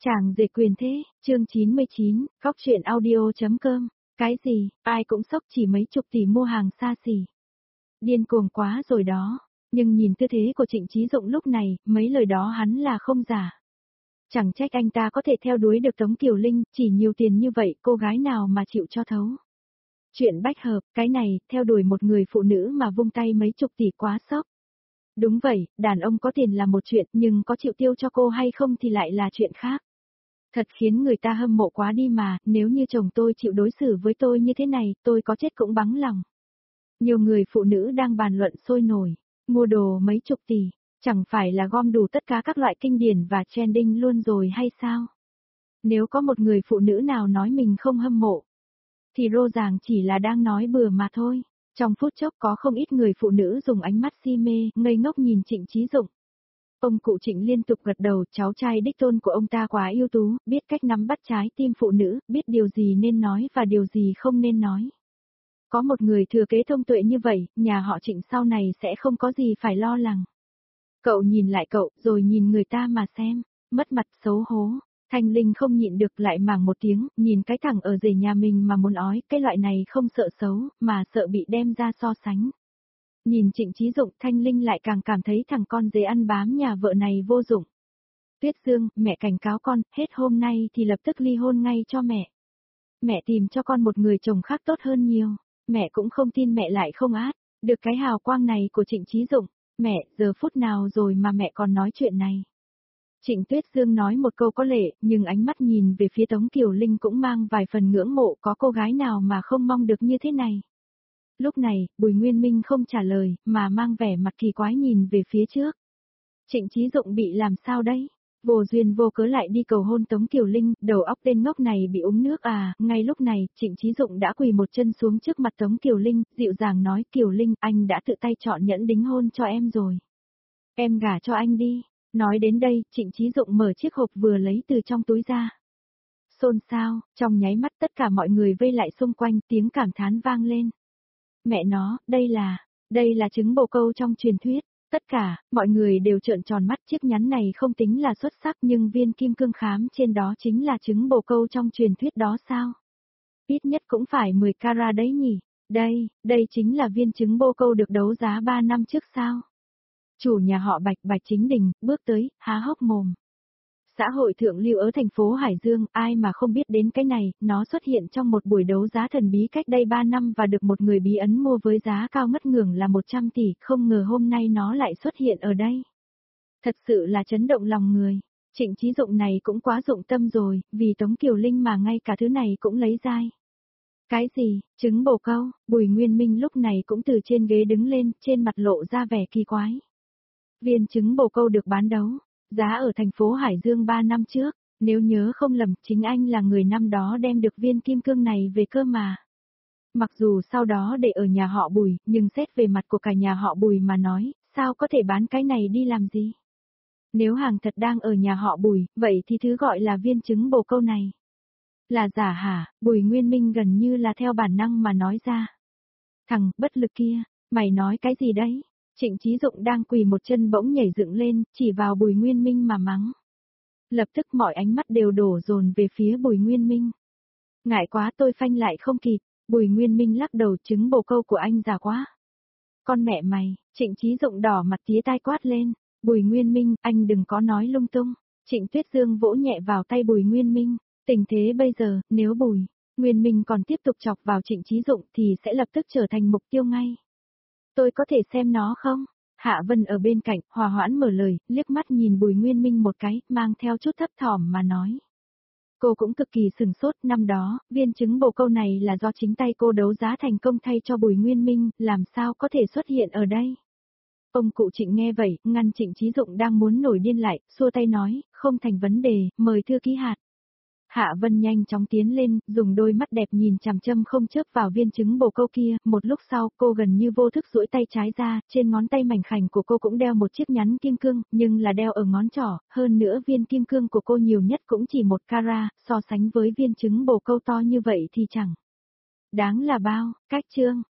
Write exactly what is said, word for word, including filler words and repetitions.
Chàng rể quyền thế, chương chín mươi chín, góc truyện audio.com, cái gì, ai cũng sốc chỉ mấy chục tỷ mua hàng xa xỉ. Điên cuồng quá rồi đó, nhưng nhìn tư thế của Trịnh Chí Dụng lúc này, mấy lời đó hắn là không giả. Chẳng trách anh ta có thể theo đuổi được Tống Kiều Linh, chỉ nhiều tiền như vậy, cô gái nào mà chịu cho thấu. Chuyện bách hợp, cái này, theo đuổi một người phụ nữ mà vung tay mấy chục tỷ quá sốc. Đúng vậy, đàn ông có tiền là một chuyện, nhưng có chịu tiêu cho cô hay không thì lại là chuyện khác. Thật khiến người ta hâm mộ quá đi mà, nếu như chồng tôi chịu đối xử với tôi như thế này, tôi có chết cũng bằng lòng. Nhiều người phụ nữ đang bàn luận sôi nổi, mua đồ mấy chục tỷ, chẳng phải là gom đủ tất cả các loại kinh điển và trending luôn rồi hay sao? Nếu có một người phụ nữ nào nói mình không hâm mộ, thì rô ràng chỉ là đang nói bừa mà thôi. Trong phút chốc có không ít người phụ nữ dùng ánh mắt si mê, ngây ngốc nhìn Trịnh Chí Dụng. Ông cụ Trịnh liên tục gật đầu, cháu trai đích tôn của ông ta quá ưu tú, biết cách nắm bắt trái tim phụ nữ, biết điều gì nên nói và điều gì không nên nói. Có một người thừa kế thông tuệ như vậy, nhà họ Trịnh sau này sẽ không có gì phải lo lắng. Cậu nhìn lại cậu, rồi nhìn người ta mà xem, mất mặt xấu hố. Thanh Linh không nhịn được lại mảng một tiếng, nhìn cái thằng ở rể nhà mình mà muốn ói, cái loại này không sợ xấu, mà sợ bị đem ra so sánh. Nhìn Trịnh Chí Dụng, Thanh Linh lại càng cảm thấy thằng con dế ăn bám nhà vợ này vô dụng. Tuyết Dương, mẹ cảnh cáo con, hết hôm nay thì lập tức ly hôn ngay cho mẹ. Mẹ tìm cho con một người chồng khác tốt hơn nhiều, mẹ cũng không tin mẹ lại không át, được cái hào quang này của Trịnh Chí Dụng. Mẹ, giờ phút nào rồi mà mẹ còn nói chuyện này. Trịnh Tuyết Dương nói một câu có lệ, nhưng ánh mắt nhìn về phía Tống Kiều Linh cũng mang vài phần ngưỡng mộ, có cô gái nào mà không mong được như thế này. Lúc này, Bùi Nguyên Minh không trả lời, mà mang vẻ mặt kỳ quái nhìn về phía trước. Trịnh Chí Dụng bị làm sao đấy? Vô duyên vô cớ lại đi cầu hôn Tống Kiều Linh, đầu óc tên ngốc này bị uống nước à? Ngay lúc này, Trịnh Chí Dụng đã quỳ một chân xuống trước mặt Tống Kiều Linh, dịu dàng nói, Kiều Linh, anh đã tự tay chọn nhẫn đính hôn cho em rồi. Em gả cho anh đi. Nói đến đây, Trịnh Chí Dụng mở chiếc hộp vừa lấy từ trong túi ra. Xôn xao, trong nháy mắt tất cả mọi người vây lại xung quanh, tiếng cảm thán vang lên. Mẹ nó, đây là, đây là trứng bồ câu trong truyền thuyết. Tất cả, mọi người đều trợn tròn mắt, chiếc nhẫn này không tính là xuất sắc nhưng viên kim cương khám trên đó chính là trứng bồ câu trong truyền thuyết đó sao? Ít nhất cũng phải mười carat đấy nhỉ? Đây, đây chính là viên trứng bồ câu được đấu giá ba năm trước sao? Chủ nhà họ Bạch, Bạch Chính Đình, bước tới, há hốc mồm. Xã hội thượng lưu ở thành phố Hải Dương, ai mà không biết đến cái này, nó xuất hiện trong một buổi đấu giá thần bí cách đây ba năm và được một người bí ẩn mua với giá cao ngất ngưởng là một trăm tỷ, không ngờ hôm nay nó lại xuất hiện ở đây. Thật sự là chấn động lòng người. Trịnh Chí Dụng này cũng quá dụng tâm rồi, vì Tống Kiều Linh mà ngay cả thứ này cũng lấy dai. Cái gì, trứng bồ câu? Bùi Nguyên Minh lúc này cũng từ trên ghế đứng lên, trên mặt lộ ra vẻ kỳ quái. Viên trứng bồ câu được bán đấu giá ở thành phố Hải Dương ba năm trước, nếu nhớ không lầm, chính anh là người năm đó đem được viên kim cương này về cơ mà. Mặc dù sau đó để ở nhà họ Bùi, nhưng xét về mặt của cả nhà họ Bùi mà nói, sao có thể bán cái này đi làm gì? Nếu hàng thật đang ở nhà họ Bùi, vậy thì thứ gọi là viên trứng bồ câu này là giả hả? Bùi Nguyên Minh gần như là theo bản năng mà nói ra. Thằng bất lực kia, mày nói cái gì đấy? Trịnh Chí Dụng đang quỳ một chân bỗng nhảy dựng lên, chỉ vào Bùi Nguyên Minh mà mắng. Lập tức mọi ánh mắt đều đổ dồn về phía Bùi Nguyên Minh. Ngại quá tôi phanh lại không kịp, Bùi Nguyên Minh lắc đầu, trứng bồ câu của anh già quá. Con mẹ mày, Trịnh Chí Dụng đỏ mặt tía tai quát lên, Bùi Nguyên Minh, anh đừng có nói lung tung. Trịnh Tuyết Dương vỗ nhẹ vào tay Bùi Nguyên Minh, tình thế bây giờ, nếu Bùi Nguyên Minh còn tiếp tục chọc vào Trịnh Chí Dụng thì sẽ lập tức trở thành mục tiêu ngay. Tôi có thể xem nó không? Hạ Vân ở bên cạnh, hòa hoãn mở lời, liếc mắt nhìn Bùi Nguyên Minh một cái, mang theo chút thấp thỏm mà nói. Cô cũng cực kỳ sừng sốt, năm đó, viên trứng bồ câu này là do chính tay cô đấu giá thành công thay cho Bùi Nguyên Minh, làm sao có thể xuất hiện ở đây? Ông cụ Trịnh nghe vậy, ngăn Trịnh Chí Dụng đang muốn nổi điên lại, xua tay nói, không thành vấn đề, mời thư ký Hạt. Hạ Vân nhanh chóng tiến lên, dùng đôi mắt đẹp nhìn chằm chằm không chớp vào viên trứng bồ câu kia, một lúc sau, cô gần như vô thức duỗi tay trái ra, trên ngón tay mảnh khảnh của cô cũng đeo một chiếc nhẫn kim cương, nhưng là đeo ở ngón trỏ, hơn nữa viên kim cương của cô nhiều nhất cũng chỉ một carat, so sánh với viên trứng bồ câu to như vậy thì chẳng đáng là bao. Cách chương